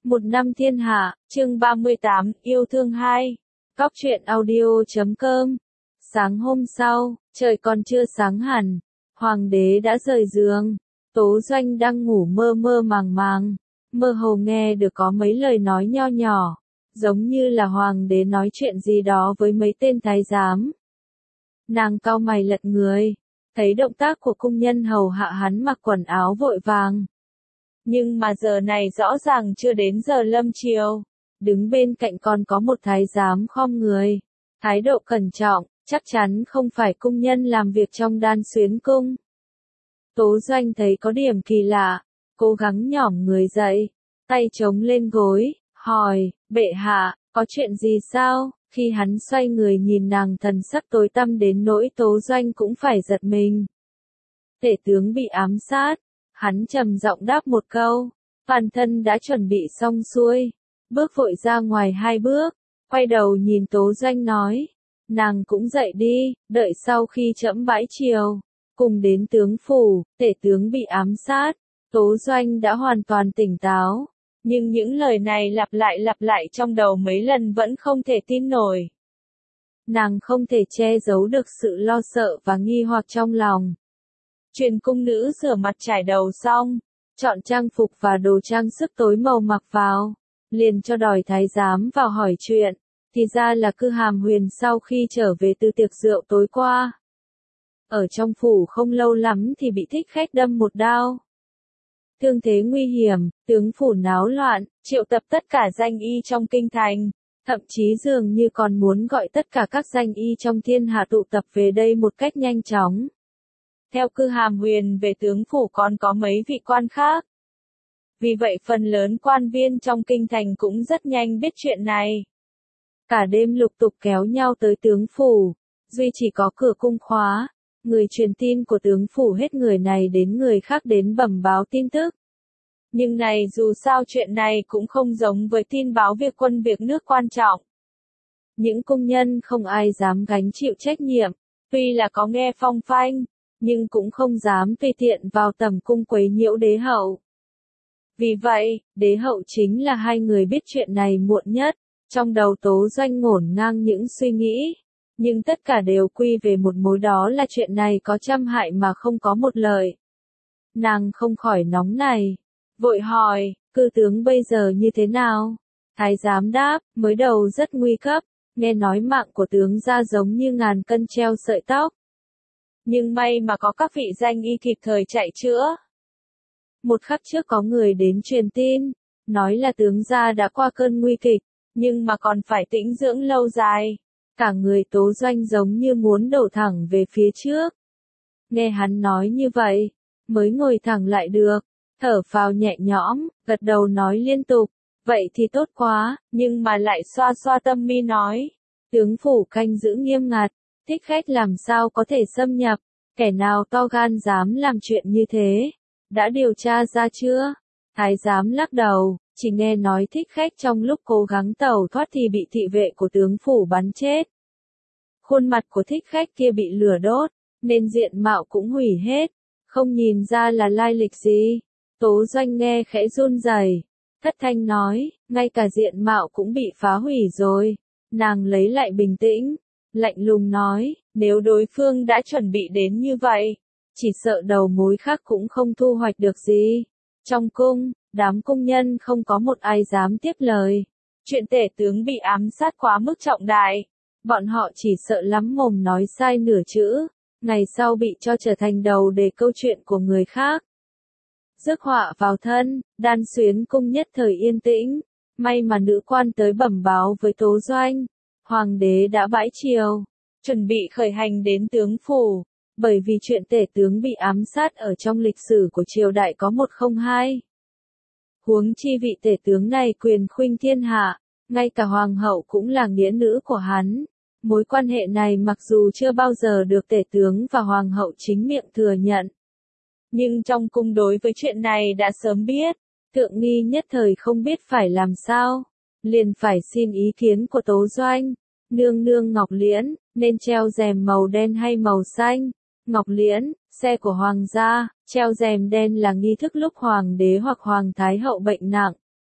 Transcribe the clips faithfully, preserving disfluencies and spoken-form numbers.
Một năm thiên hạ, chương ba mươi tám, yêu thương hai. Cóc truyện audio chấm com. Sáng hôm sau, trời còn chưa sáng hẳn, hoàng đế đã rời giường. Tố Doanh đang ngủ mơ mơ màng màng, mơ hồ nghe được có mấy lời nói nho nhỏ, giống như là hoàng đế nói chuyện gì đó với mấy tên thái giám. Nàng cau mày lật người, thấy động tác của cung nhân hầu hạ hắn mặc quần áo vội vàng. Nhưng mà giờ này rõ ràng chưa đến giờ lâm chiều. Đứng bên cạnh còn có một thái giám khom người. Thái độ cẩn trọng, chắc chắn không phải cung nhân làm việc trong đan xuyến cung. Tố Doanh thấy có điểm kỳ lạ, cố gắng nhỏm người dậy, tay chống lên gối, hỏi, bệ hạ, có chuyện gì sao? Khi hắn xoay người nhìn nàng thần sắc tối tăm đến nỗi Tố Doanh cũng phải giật mình. Tể tướng bị ám sát. Hắn trầm giọng đáp một câu, toàn thân đã chuẩn bị xong xuôi, bước vội ra ngoài hai bước, quay đầu nhìn Tố Doanh nói, nàng cũng dậy đi, đợi sau khi trẫm bãi triều, cùng đến tướng phủ, tể tướng bị ám sát. Tố Doanh đã hoàn toàn tỉnh táo, nhưng những lời này lặp lại lặp lại trong đầu mấy lần vẫn không thể tin nổi. Nàng không thể che giấu được sự lo sợ và nghi hoặc trong lòng. Truyền cung nữ rửa mặt trải đầu xong, chọn trang phục và đồ trang sức tối màu mặc vào, liền cho đòi thái giám vào hỏi chuyện, thì ra là Cư Hàm Huyền sau khi trở về từ tiệc rượu tối qua. Ở trong phủ không lâu lắm thì bị thích khách đâm một đao. Thương thế nguy hiểm, tướng phủ náo loạn, triệu tập tất cả danh y trong kinh thành, thậm chí dường như còn muốn gọi tất cả các danh y trong thiên hạ tụ tập về đây một cách nhanh chóng. Theo Cư Hàm Huyền về tướng phủ còn có mấy vị quan khác. Vì vậy phần lớn quan viên trong kinh thành cũng rất nhanh biết chuyện này. Cả đêm lục tục kéo nhau tới tướng phủ, duy chỉ có cửa cung khóa, người truyền tin của tướng phủ hết người này đến người khác đến bẩm báo tin tức. Nhưng này dù sao chuyện này cũng không giống với tin báo việc quân việc nước quan trọng. Những công nhân không ai dám gánh chịu trách nhiệm, tuy là có nghe phong phanh, nhưng cũng không dám tùy tiện vào tầm cung quấy nhiễu đế hậu. Vì vậy, đế hậu chính là hai người biết chuyện này muộn nhất, trong đầu Tố Doanh ngổn ngang những suy nghĩ, nhưng tất cả đều quy về một mối, đó là chuyện này có trăm hại mà không có một lợi. Nàng không khỏi nóng này, vội hỏi, cư tướng bây giờ như thế nào? Thái giám đáp, mới đầu rất nguy cấp, nghe nói mạng của tướng ra giống như ngàn cân treo sợi tóc. Nhưng may mà có các vị danh y kịp thời chạy chữa. Một khắc trước có người đến truyền tin, nói là tướng gia đã qua cơn nguy kịch, nhưng mà còn phải tĩnh dưỡng lâu dài. Cả người Tố Doanh giống như muốn đổ thẳng về phía trước. Nghe hắn nói như vậy, mới ngồi thẳng lại được, thở phào nhẹ nhõm, gật đầu nói liên tục, vậy thì tốt quá, nhưng mà lại xoa xoa tâm mi nói, tướng phủ canh giữ nghiêm ngặt. Thích khách làm sao có thể xâm nhập, kẻ nào to gan dám làm chuyện như thế, đã điều tra ra chưa? Thái giám lắc đầu, chỉ nghe nói thích khách trong lúc cố gắng tẩu thoát thì bị thị vệ của tướng phủ bắn chết. Khuôn mặt của thích khách kia bị lửa đốt, nên diện mạo cũng hủy hết, không nhìn ra là lai lịch gì. Tố Doanh nghe khẽ run rẩy, thất thanh nói, ngay cả diện mạo cũng bị phá hủy rồi. Nàng lấy lại bình tĩnh, lạnh lùng nói, nếu đối phương đã chuẩn bị đến như vậy, chỉ sợ đầu mối khác cũng không thu hoạch được gì. Trong cung, đám cung nhân không có một ai dám tiếp lời. Chuyện tể tướng bị ám sát quá mức trọng đại, bọn họ chỉ sợ lắm mồm nói sai nửa chữ, ngày sau bị cho trở thành đầu để câu chuyện của người khác. Rước họa vào thân, đan xuyến cung nhất thời yên tĩnh, may mà nữ quan tới bẩm báo với Tố Doanh. Hoàng đế đã bãi triều, chuẩn bị khởi hành đến tướng phủ, bởi vì chuyện tể tướng bị ám sát ở trong lịch sử của triều đại có một không hai. Huống chi vị tể tướng này quyền khuynh thiên hạ, ngay cả hoàng hậu cũng là nghĩa nữ của hắn. Mối quan hệ này mặc dù chưa bao giờ được tể tướng và hoàng hậu chính miệng thừa nhận, nhưng trong cung đối với chuyện này đã sớm biết, Thượng Nghi nhất thời không biết phải làm sao. Liền phải xin ý kiến của Tố Doanh. Nương nương Ngọc Liễn, nên treo rèm màu đen hay màu xanh? Ngọc Liễn, xe của hoàng gia, treo rèm đen là nghi thức lúc hoàng đế hoặc hoàng thái hậu bệnh nặng.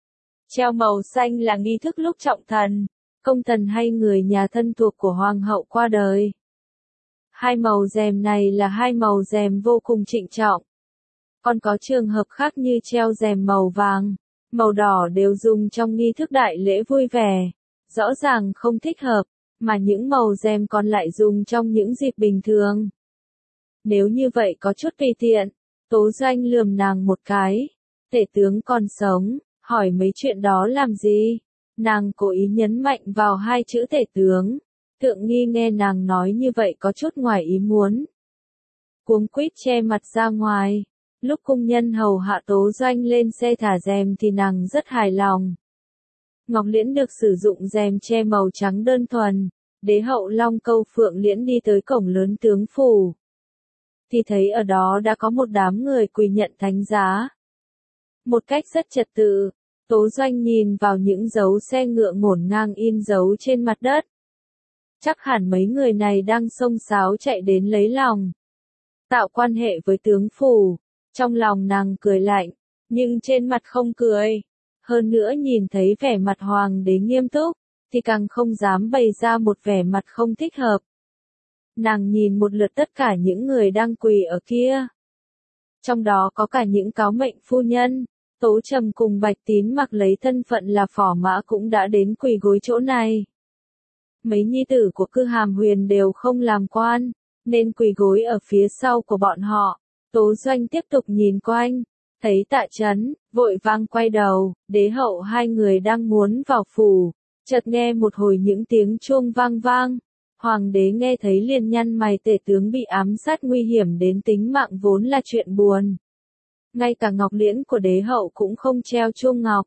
Treo màu xanh là nghi thức lúc trọng thần, công thần hay người nhà thân thuộc của hoàng hậu qua đời. Hai màu rèm này là hai màu rèm vô cùng trịnh trọng. Còn có trường hợp khác như treo rèm màu vàng, màu đỏ đều dùng trong nghi thức đại lễ vui vẻ, rõ ràng không thích hợp, mà những màu rèm còn lại dùng trong những dịp bình thường. Nếu như vậy có chút tùy tiện, Tố Doanh lườm nàng một cái. Tể tướng còn sống, hỏi mấy chuyện đó làm gì? Nàng cố ý nhấn mạnh vào hai chữ tể tướng. Thượng nghi nghe nàng nói như vậy có chút ngoài ý muốn. Cuống quýt che mặt ra ngoài. Lúc cung nhân hầu hạ Tố Doanh lên xe thả rèm thì nàng rất hài lòng. Ngọc Liễn được sử dụng rèm che màu trắng đơn thuần. Đế hậu Long Câu Phượng Liễn đi tới cổng lớn tướng phủ. Thì thấy ở đó đã có một đám người quỳ nhận thánh giá. Một cách rất trật tự, Tố Doanh nhìn vào những dấu xe ngựa ngổn ngang in dấu trên mặt đất. Chắc hẳn mấy người này đang xông xáo chạy đến lấy lòng. Tạo quan hệ với tướng phủ, trong lòng nàng cười lạnh, nhưng trên mặt không cười. Hơn nữa nhìn thấy vẻ mặt hoàng đế nghiêm túc, thì càng không dám bày ra một vẻ mặt không thích hợp. Nàng nhìn một lượt tất cả những người đang quỳ ở kia. Trong đó có cả những cáo mệnh phu nhân. Tố Trầm cùng Bạch Tín Mặc lấy thân phận là phò mã cũng đã đến quỳ gối chỗ này. Mấy nhi tử của Cư Hàm Huyền đều không làm quan, nên quỳ gối ở phía sau của bọn họ. Tố Doanh tiếp tục nhìn quanh, thấy Tạ Chấn, vội vang quay đầu, đế hậu hai người đang muốn vào phủ, chợt nghe một hồi những tiếng chuông vang vang. Hoàng đế nghe thấy liền nhăn mày, tể tướng bị ám sát nguy hiểm đến tính mạng vốn là chuyện buồn. Ngay cả ngọc liễn của đế hậu cũng không treo chuông ngọc.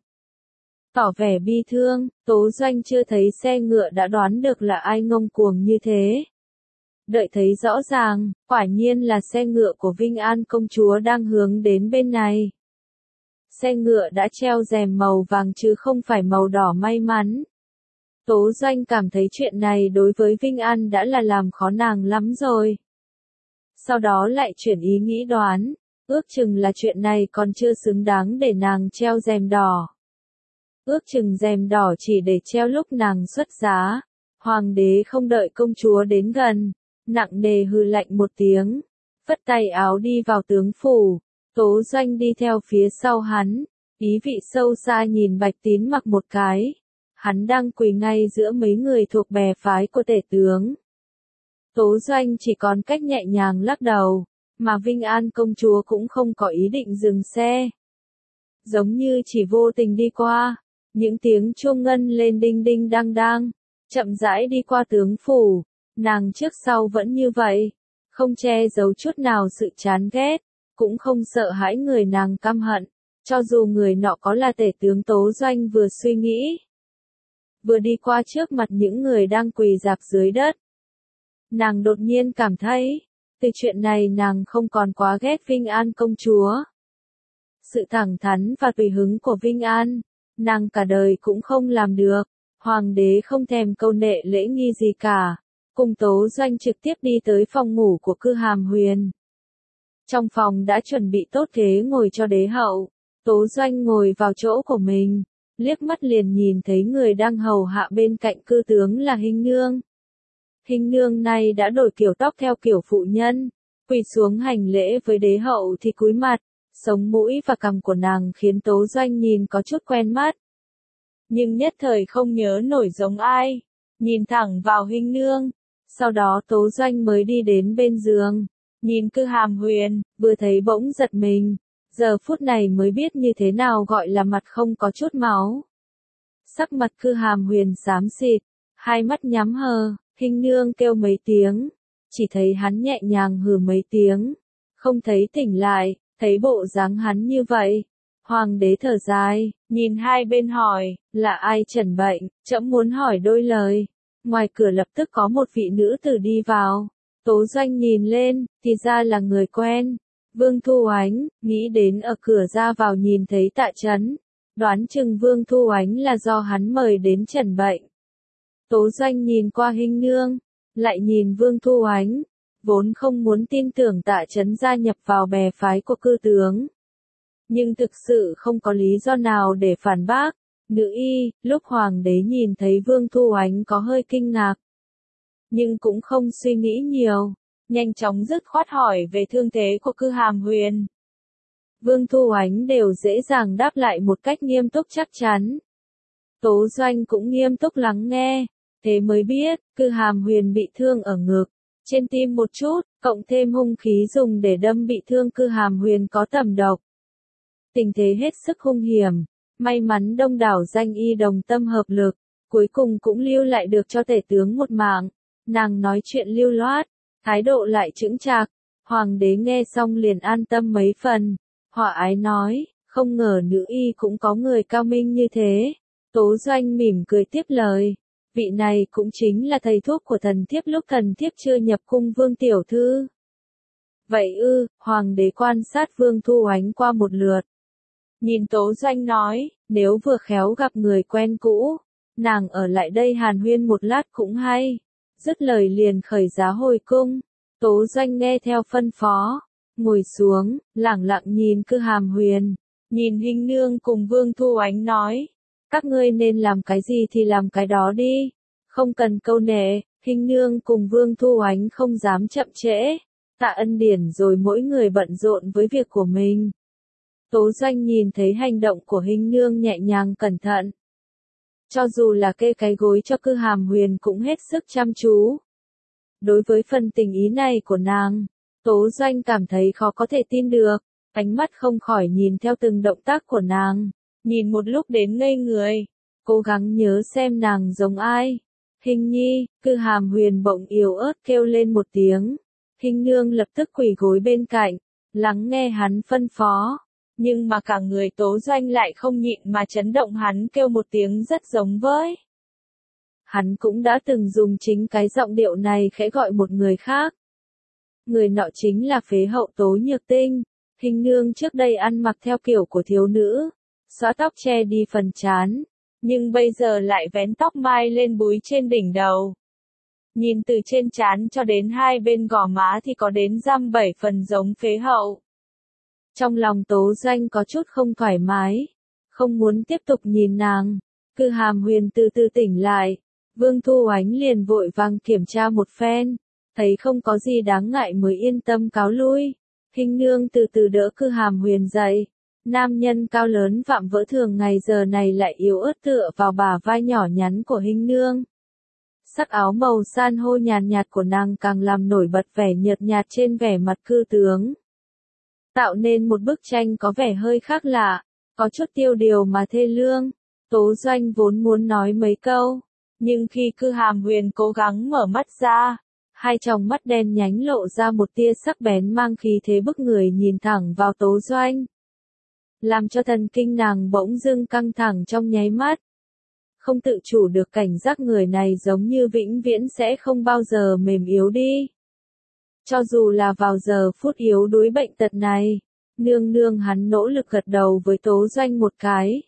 Tỏ vẻ bi thương, Tố Doanh chưa thấy xe ngựa đã đoán được là ai ngông cuồng như thế. Đợi thấy rõ ràng, quả nhiên là xe ngựa của Vinh An công chúa đang hướng đến bên này. Xe ngựa đã treo rèm màu vàng chứ không phải màu đỏ may mắn. Tố Doanh cảm thấy chuyện này đối với Vinh An đã là làm khó nàng lắm rồi. Sau đó lại chuyển ý nghĩ đoán, ước chừng là chuyện này còn chưa xứng đáng để nàng treo rèm đỏ. Ước chừng rèm đỏ chỉ để treo lúc nàng xuất giá. Hoàng đế không đợi công chúa đến gần, nặng nề hừ lạnh một tiếng, phất tay áo đi vào tướng phủ. Tố Doanh đi theo phía sau hắn, ý vị sâu xa nhìn Bạch Tín Mặc một cái. Hắn đang quỳ ngay giữa mấy người thuộc bè phái của tể tướng. Tố Doanh chỉ còn cách nhẹ nhàng lắc đầu, mà Vinh An công chúa cũng không có ý định dừng xe. Giống như chỉ vô tình đi qua, những tiếng chuông ngân lên đinh đinh đang đang, chậm rãi đi qua tướng phủ, nàng trước sau vẫn như vậy, không che giấu chút nào sự chán ghét, cũng không sợ hãi người nàng căm hận, cho dù người nọ có là tể tướng. Tố Doanh vừa suy nghĩ, vừa đi qua trước mặt những người đang quỳ rạp dưới đất. Nàng đột nhiên cảm thấy, từ chuyện này nàng không còn quá ghét Vinh An công chúa. Sự thẳng thắn và tùy hứng của Vinh An, nàng cả đời cũng không làm được. Hoàng đế không thèm câu nệ lễ nghi gì cả, cùng Tố Doanh trực tiếp đi tới phòng ngủ của Cư Hàm Huyền. Trong phòng đã chuẩn bị tốt ghế ngồi cho đế hậu, Tố Doanh ngồi vào chỗ của mình, liếc mắt liền nhìn thấy người đang hầu hạ bên cạnh cư tướng là Hinh Nương. Hinh Nương này đã đổi kiểu tóc theo kiểu phụ nhân, quỳ xuống hành lễ với đế hậu thì cúi mặt, sống mũi và cằm của nàng khiến Tố Doanh nhìn có chút quen mắt. Nhưng nhất thời không nhớ nổi giống ai, nhìn thẳng vào Hinh Nương, sau đó Tố Doanh mới đi đến bên giường, nhìn Cư Hàm Huyền, vừa thấy bỗng giật mình, giờ phút này mới biết như thế nào gọi là mặt không có chút máu. Sắc mặt Cư Hàm Huyền xám xịt, hai mắt nhắm hờ, Hinh Nương kêu mấy tiếng, chỉ thấy hắn nhẹ nhàng hừ mấy tiếng, không thấy tỉnh lại, thấy bộ dáng hắn như vậy. Hoàng đế thở dài, nhìn hai bên hỏi, là ai trần bệnh, trẫm muốn hỏi đôi lời. Ngoài cửa lập tức có một vị nữ tử đi vào. Tố Doanh nhìn lên, thì ra là người quen. Vương Thu Oánh, nghĩ đến ở cửa ra vào nhìn thấy Tạ Chấn. Đoán chừng Vương Thu Oánh là do hắn mời đến trần bệnh. Tố Doanh nhìn qua Hinh Nương, lại nhìn Vương Thu Oánh, vốn không muốn tin tưởng Tạ Chấn gia nhập vào bè phái của cư tướng. Nhưng thực sự không có lý do nào để phản bác, Nữ y, lúc hoàng đế nhìn thấy Vương Thu Oánh có hơi kinh ngạc. Nhưng cũng không suy nghĩ nhiều, nhanh chóng dứt khoát hỏi về thương thế của Cư Hàm Huyền. Vương Thu Oánh đều dễ dàng đáp lại một cách nghiêm túc chắc chắn. Tố Doanh cũng nghiêm túc lắng nghe, thế mới biết, Cư Hàm Huyền bị thương ở ngực, trên tim một chút, cộng thêm hung khí dùng để đâm bị thương Cư Hàm Huyền có tầm độc. Tình thế hết sức hung hiểm, may mắn đông đảo danh y đồng tâm hợp lực, cuối cùng cũng lưu lại được cho tể tướng một mạng. Nàng nói chuyện lưu loát, thái độ lại chững chạc, hoàng đế nghe xong liền an tâm mấy phần. Họa ái nói, không ngờ nữ y cũng có người cao minh như thế. Tố Doanh mỉm cười tiếp lời, vị này cũng chính là thầy thuốc của thần thiếp lúc thần thiếp chưa nhập cung Vương tiểu thư. Vậy ư, hoàng đế quan sát Vương Thu Oánh qua một lượt. Nhìn Tố Doanh nói, nếu vừa khéo gặp người quen cũ, nàng ở lại đây hàn huyên một lát cũng hay. Dứt lời liền khởi giá hồi cung. Tố Doanh nghe theo phân phó, ngồi xuống, lẳng lặng nhìn Cư Hàm Huyền, nhìn Hinh Nương cùng Vương Thu Oánh nói, các ngươi nên làm cái gì thì làm cái đó đi, không cần câu nệ. Hinh Nương cùng Vương Thu Oánh không dám chậm trễ, tạ ân điển rồi mỗi người bận rộn với việc của mình. Tố Doanh nhìn thấy hành động của Hinh Nương nhẹ nhàng cẩn thận. Cho dù là kê cái gối cho Cư Hàm Huyền cũng hết sức chăm chú. Đối với phần tình ý này của nàng, Tố Doanh cảm thấy khó có thể tin được, ánh mắt không khỏi nhìn theo từng động tác của nàng, nhìn một lúc đến ngây người, cố gắng nhớ xem nàng giống ai. Hình nhi, Cư Hàm Huyền bỗng yếu ớt kêu lên một tiếng, Hinh Nương lập tức quỳ gối bên cạnh, lắng nghe hắn phân phó. Nhưng mà cả người Tố Doanh lại không nhịn mà chấn động, hắn kêu một tiếng rất giống với. Hắn cũng đã từng dùng chính cái giọng điệu này khẽ gọi một người khác. Người nọ chính là phế hậu Tố Nhược Tinh. Hinh Nương trước đây ăn mặc theo kiểu của thiếu nữ, xõa tóc che đi phần trán, nhưng bây giờ lại vén tóc mai lên búi trên đỉnh đầu. Nhìn từ trên trán cho đến hai bên gò má thì có đến dăm bảy phần giống phế hậu. Trong lòng Tố Doanh có chút không thoải mái, không muốn tiếp tục nhìn nàng. Cư Hàm Huyền từ từ tỉnh lại, Vương Thu Oánh liền vội vàng kiểm tra một phen, thấy không có gì đáng ngại mới yên tâm cáo lui. Hinh Nương từ từ đỡ Cư Hàm Huyền dậy, nam nhân cao lớn vạm vỡ thường ngày giờ này lại yếu ớt tựa vào bả vai nhỏ nhắn của Hinh Nương. Sắc áo màu san hô nhàn nhạt của nàng càng làm nổi bật vẻ nhợt nhạt trên vẻ mặt cư tướng, tạo nên một bức tranh có vẻ hơi khác lạ, có chút tiêu điều mà thê lương. Tố Doanh vốn muốn nói mấy câu, nhưng khi Cư Hàm Huyền cố gắng mở mắt ra, hai tròng mắt đen nhánh lộ ra một tia sắc bén mang khí thế bức người nhìn thẳng vào Tố Doanh, làm cho thần kinh nàng bỗng dưng căng thẳng trong nháy mắt. Không tự chủ được cảnh giác người này giống như vĩnh viễn sẽ không bao giờ mềm yếu đi. Cho dù là vào giờ phút yếu đuối bệnh tật này, nương nương hắn nỗ lực gật đầu với Tố Doanh một cái.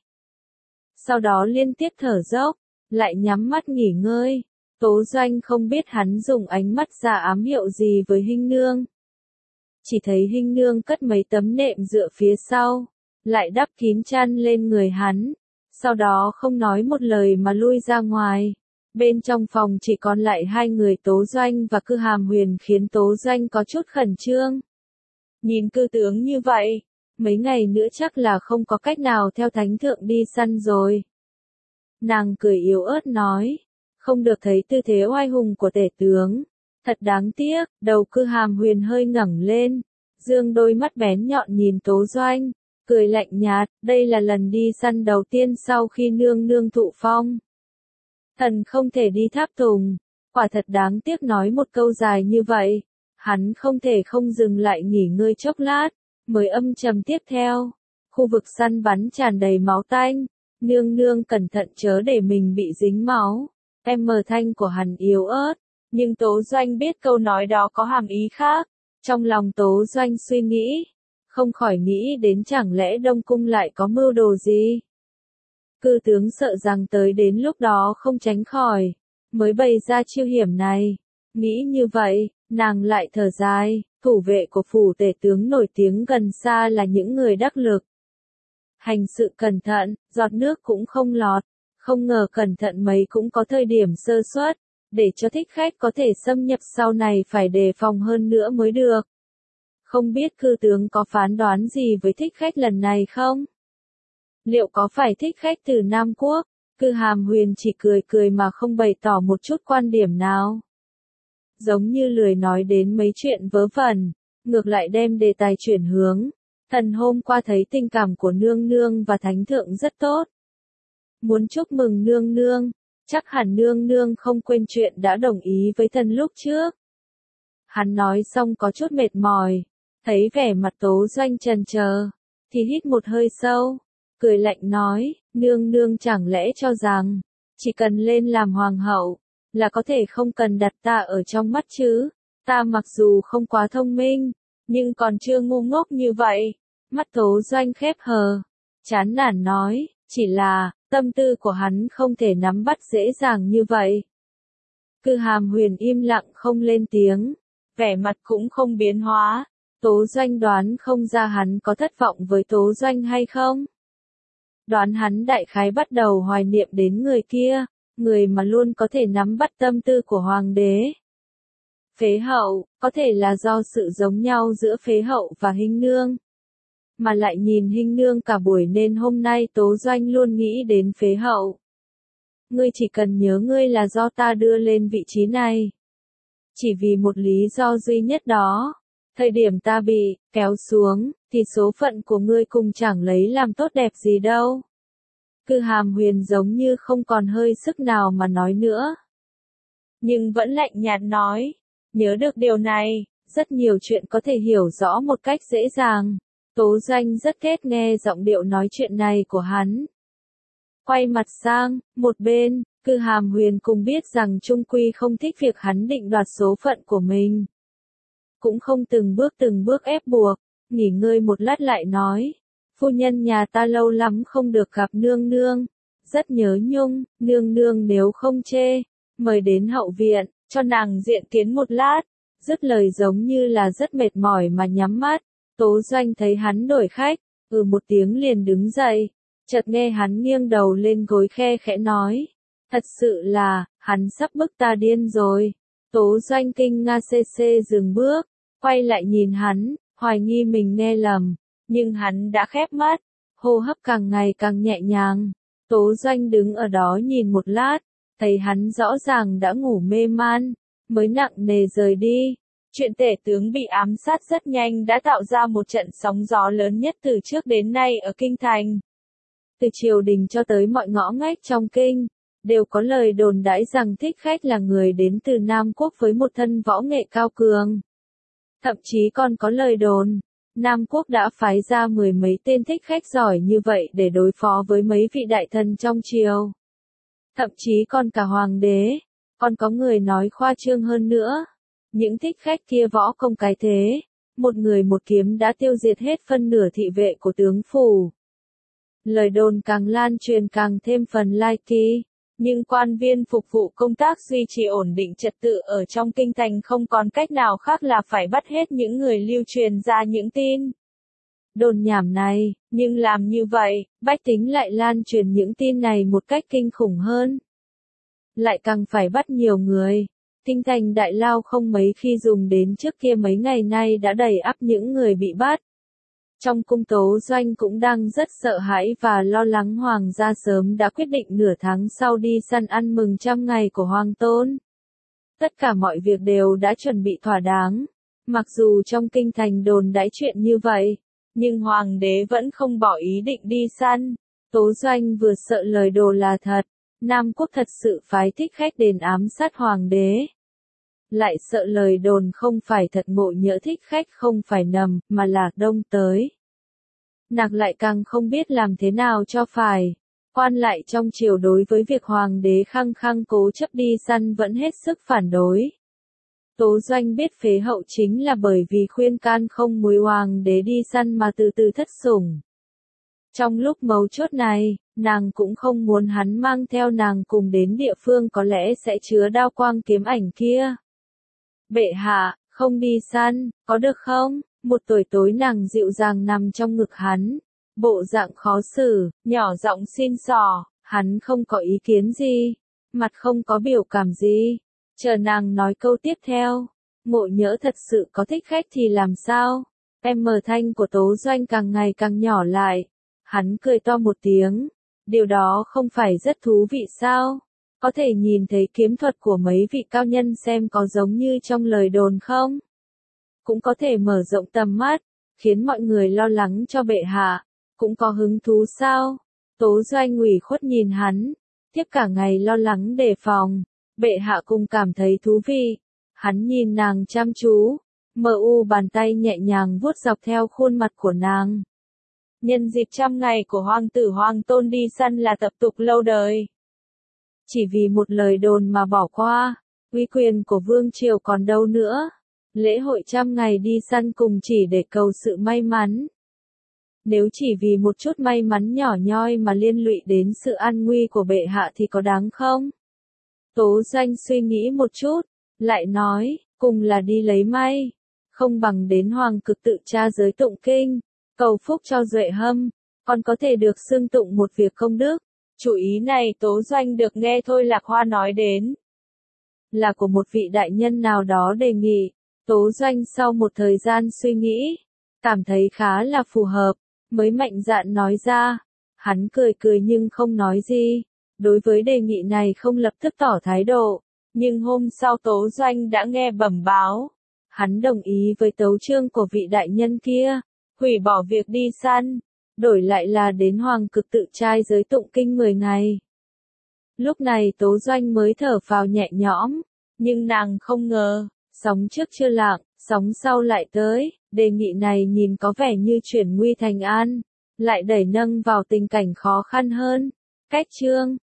Sau đó liên tiếp thở dốc, lại nhắm mắt nghỉ ngơi. Tố Doanh không biết hắn dùng ánh mắt ra ám hiệu gì với Hinh Nương. Chỉ thấy Hinh Nương cất mấy tấm nệm dựa phía sau, lại đắp kín chăn lên người hắn, sau đó không nói một lời mà lui ra ngoài. Bên trong phòng chỉ còn lại hai người Tố Doanh và Cư Hàm Huyền khiến Tố Doanh có chút khẩn trương. Nhìn cư tướng như vậy, mấy ngày nữa chắc là không có cách nào theo thánh thượng đi săn rồi. Nàng cười yếu ớt nói, không được thấy tư thế oai hùng của tể tướng. Thật đáng tiếc, đầu Cư Hàm Huyền hơi ngẩng lên, dương đôi mắt bén nhọn nhìn Tố Doanh, cười lạnh nhạt, đây là lần đi săn đầu tiên sau khi nương nương thụ phong. Thần không thể đi tháp tùng, quả thật đáng tiếc. Nói một câu dài như vậy, hắn không thể không dừng lại nghỉ ngơi chốc lát, mới âm trầm tiếp theo. Khu vực săn bắn tràn đầy máu tanh, nương nương cẩn thận chớ để mình bị dính máu. Em mờ thanh của hắn yếu ớt, nhưng Tố Doanh biết câu nói đó có hàm ý khác. Trong lòng Tố Doanh suy nghĩ, không khỏi nghĩ đến chẳng lẽ Đông Cung lại có mưu đồ gì. Cư tướng sợ rằng tới đến lúc đó không tránh khỏi, mới bày ra chiêu hiểm này. Nghĩ như vậy, nàng lại thở dài, thủ vệ của phủ tể tướng nổi tiếng gần xa là những người đắc lực. Hành sự cẩn thận, giọt nước cũng không lọt. Không ngờ cẩn thận mấy cũng có thời điểm sơ suất, để cho thích khách có thể xâm nhập sau này phải đề phòng hơn nữa mới được. Không biết cư tướng có phán đoán gì với thích khách lần này không? Liệu có phải thích khách từ Nam Quốc? Cư Hàm Huyền chỉ cười cười mà không bày tỏ một chút quan điểm nào. Giống như lười nói đến mấy chuyện vớ vẩn, ngược lại đem đề tài chuyển hướng. Thần hôm qua thấy tình cảm của nương nương và thánh thượng rất tốt. Muốn chúc mừng nương nương, chắc hẳn nương nương không quên chuyện đã đồng ý với thần lúc trước. Hắn nói xong có chút mệt mỏi, thấy vẻ mặt Tố Doanh chần chờ, thì hít một hơi sâu, cười lạnh nói, nương nương chẳng lẽ cho rằng, chỉ cần lên làm hoàng hậu, là có thể không cần đặt ta ở trong mắt chứ, ta mặc dù không quá thông minh, nhưng còn chưa ngu ngốc như vậy. Mắt Tố Doanh khép hờ, chán nản nói, chỉ là, tâm tư của hắn không thể nắm bắt dễ dàng như vậy. Cư Hàm Huyền im lặng không lên tiếng, vẻ mặt cũng không biến hóa. Tố Doanh đoán không ra hắn có thất vọng với Tố Doanh hay không. Đoán hắn đại khái bắt đầu hoài niệm đến người kia, người mà luôn có thể nắm bắt tâm tư của hoàng đế. Phế hậu, có thể là do sự giống nhau giữa phế hậu và Hinh nương. Mà lại nhìn Hinh nương cả buổi nên hôm nay Tố Doanh luôn nghĩ đến phế hậu. Ngươi chỉ cần nhớ ngươi là do ta đưa lên vị trí này. Chỉ vì một lý do duy nhất đó. Thời điểm ta bị kéo xuống, thì số phận của ngươi cùng chẳng lấy làm tốt đẹp gì đâu. Cư Hàm Huyền giống như không còn hơi sức nào mà nói nữa. Nhưng vẫn lạnh nhạt nói, nhớ được điều này, rất nhiều chuyện có thể hiểu rõ một cách dễ dàng. Tố Doanh rất ghét nghe giọng điệu nói chuyện này của hắn. Quay mặt sang, một bên, Cư Hàm Huyền cùng biết rằng Trung Quy không thích việc hắn định đoạt số phận của mình. Cũng không từng bước từng bước ép buộc, nghỉ ngơi một lát lại nói. Phu nhân nhà ta lâu lắm không được gặp nương nương, rất nhớ nhung, nương nương nếu không chê, mời đến hậu viện, cho nàng diện kiến một lát. Dứt lời giống như là rất mệt mỏi mà nhắm mắt. Tố Doanh thấy hắn đổi khách, ừ một tiếng liền đứng dậy, chợt nghe hắn nghiêng đầu lên gối khe khẽ nói. Thật sự là, hắn sắp bức ta điên rồi. Tố Doanh kinh nga xê xê dừng bước, quay lại nhìn hắn, hoài nghi mình nghe lầm, nhưng hắn đã khép mắt, hô hấp càng ngày càng nhẹ nhàng. Tố Doanh đứng ở đó nhìn một lát, thấy hắn rõ ràng đã ngủ mê man, mới nặng nề rời đi. Chuyện tể tướng bị ám sát rất nhanh đã tạo ra một trận sóng gió lớn nhất từ trước đến nay ở Kinh Thành. Từ triều đình cho tới mọi ngõ ngách trong kinh, đều có lời đồn đãi rằng thích khách là người đến từ Nam Quốc với một thân võ nghệ cao cường. Thậm chí còn có lời đồn, Nam Quốc đã phái ra mười mấy tên thích khách giỏi như vậy để đối phó với mấy vị đại thần trong triều. Thậm chí còn cả hoàng đế, còn có người nói khoa trương hơn nữa. Những thích khách kia võ công cái thế, một người một kiếm đã tiêu diệt hết phân nửa thị vệ của tướng phủ. Lời đồn càng lan truyền càng thêm phần lai kỳ, nhưng quan viên phục vụ công tác duy trì ổn định trật tự ở trong kinh thành không còn cách nào khác là phải bắt hết những người lưu truyền ra những tin đồn nhảm này, nhưng làm như vậy, bách tính lại lan truyền những tin này một cách kinh khủng hơn. Lại càng phải bắt nhiều người. Kinh thành đại lao không mấy khi dùng đến trước kia mấy ngày nay đã đầy ắp những người bị bắt. Trong cung Tố Doanh cũng đang rất sợ hãi và lo lắng hoàng gia sớm đã quyết định nửa tháng sau đi săn ăn mừng trăm ngày của hoàng tôn. Tất cả mọi việc đều đã chuẩn bị thỏa đáng. Mặc dù trong kinh thành đồn đãi chuyện như vậy, nhưng hoàng đế vẫn không bỏ ý định đi săn. Tố Doanh vừa sợ lời đồ là thật, Nam Quốc thật sự phái thích khách đến ám sát hoàng đế. Lại sợ lời đồn không phải thật, ngộ nhỡ thích khách không phải nằm, mà là đông tới. Nàng lại càng không biết làm thế nào cho phải. Quan lại trong triều đối với việc hoàng đế khăng khăng cố chấp đi săn vẫn hết sức phản đối. Tố Doanh biết phế hậu chính là bởi vì khuyên can không muốn hoàng đế đi săn mà từ từ thất sủng. Trong lúc mấu chốt này, nàng cũng không muốn hắn mang theo nàng cùng đến địa phương có lẽ sẽ chứa đao quang kiếm ảnh kia. Bệ hạ, không đi săn, có được không? Một tuổi tối nàng dịu dàng nằm trong ngực hắn, bộ dạng khó xử, nhỏ giọng xin xỏ, hắn không có ý kiến gì, mặt không có biểu cảm gì, chờ nàng nói câu tiếp theo. Ngộ Nhỡ thật sự có thích khách thì làm sao? Em mờ thanh của Tố Doanh càng ngày càng nhỏ lại. Hắn cười to một tiếng. Điều đó không phải rất thú vị sao? Có thể nhìn thấy kiếm thuật của mấy vị cao nhân xem có giống như trong lời đồn không? Cũng có thể mở rộng tầm mắt, khiến mọi người lo lắng cho bệ hạ. Cũng có hứng thú sao? Tố Doanh ủy khuất nhìn hắn. Tiếp cả ngày lo lắng đề phòng. Bệ hạ cũng cảm thấy thú vị. Hắn nhìn nàng chăm chú, mờ u bàn tay nhẹ nhàng vuốt dọc theo khuôn mặt của nàng. Nhân dịp trăm ngày của hoàng tử hoàng tôn đi săn là tập tục lâu đời. Chỉ vì một lời đồn mà bỏ qua, uy quyền của vương triều còn đâu nữa. Lễ hội trăm ngày đi săn cùng chỉ để cầu sự may mắn. Nếu chỉ vì một chút may mắn nhỏ nhoi mà liên lụy đến sự an nguy của bệ hạ thì có đáng không? Tố Doanh suy nghĩ một chút. Lại nói, cùng là đi lấy may, không bằng đến hoàng cực tự tra giới tụng kinh, cầu phúc cho Duệ Hâm, còn có thể được xưng tụng một việc công đức. Chủ ý này Tố Doanh được nghe Thôi Lạc Hoa nói đến, là của một vị đại nhân nào đó đề nghị. Tố Doanh sau một thời gian suy nghĩ, cảm thấy khá là phù hợp, mới mạnh dạn nói ra. Hắn cười cười nhưng không nói gì, đối với đề nghị này không lập tức tỏ thái độ. Nhưng hôm sau Tố Doanh đã nghe bẩm báo. Hắn đồng ý với tấu chương của vị đại nhân kia, hủy bỏ việc đi săn, đổi lại là đến hoàng cực tự trai giới tụng kinh mười ngày. Lúc này Tố Doanh mới thở phào nhẹ nhõm, nhưng nàng không ngờ, sóng trước chưa lặng, sóng sau lại tới, đề nghị này nhìn có vẻ như chuyển nguy thành an, lại đẩy nâng vào tình cảnh khó khăn hơn. Cách chương